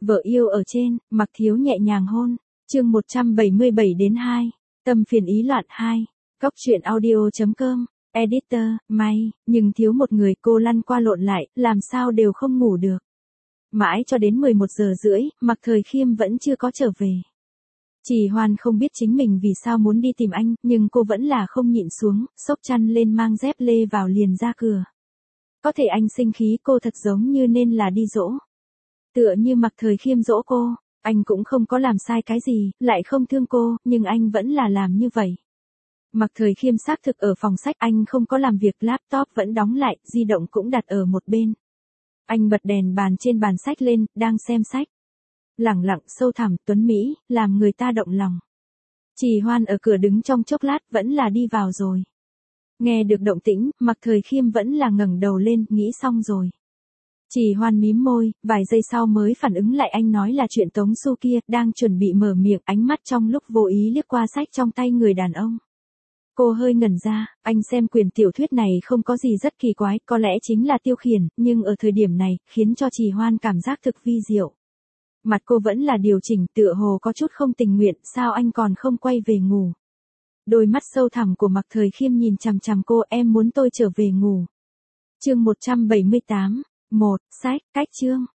Vợ yêu ở trên, Mạc Thiếu nhẹ nhàng hôn. Chương 177-2. Tâm phiền ý loạn 2. Góc truyện audio.com. Editor, May, nhưng thiếu một người cô lăn qua lộn lại, làm sao đều không ngủ được. Mãi cho đến 11 giờ rưỡi, Mạc Thời Khiêm vẫn chưa có trở về. Trì Hoan không biết chính mình vì sao muốn đi tìm anh, nhưng cô vẫn là không nhịn xuống, xốc chăn lên mang dép lê vào liền ra cửa. Có thể anh sinh khí cô thật giống như nên là đi dỗ. Tựa như Mạc Thời Khiêm dỗ cô, anh cũng không có làm sai cái gì, lại không thương cô, nhưng anh vẫn là làm như vậy. Mạc Thời Khiêm xác thực ở phòng sách, anh không có làm việc, laptop vẫn đóng lại, di động cũng đặt ở một bên. Anh bật đèn bàn trên bàn sách lên, đang xem sách. Lẳng lặng sâu thẳm, tuấn mỹ, làm người ta động lòng. Trì Hoan ở cửa đứng trong chốc lát, vẫn là đi vào rồi. Nghe được động tĩnh, Mạc Thời Khiêm vẫn là ngẩng đầu lên, nghĩ xong rồi. Trì Hoan mím môi, vài giây sau mới phản ứng lại anh nói là chuyện Tống Xu kia, đang chuẩn bị mở miệng, ánh mắt trong lúc vô ý liếc qua sách trong tay người đàn ông. Cô hơi ngẩn ra, anh xem quyển tiểu thuyết này không có gì rất kỳ quái, có lẽ chính là tiêu khiển, nhưng ở thời điểm này, khiến cho Trì Hoan cảm giác thực vi diệu. Mặt cô vẫn là điều chỉnh, tựa hồ có chút không tình nguyện, sao anh còn không quay về ngủ. Đôi mắt sâu thẳm của Mạc Thời Khiêm nhìn chằm chằm cô, em muốn tôi trở về ngủ. Chương 178. 1. Sách, cách chương.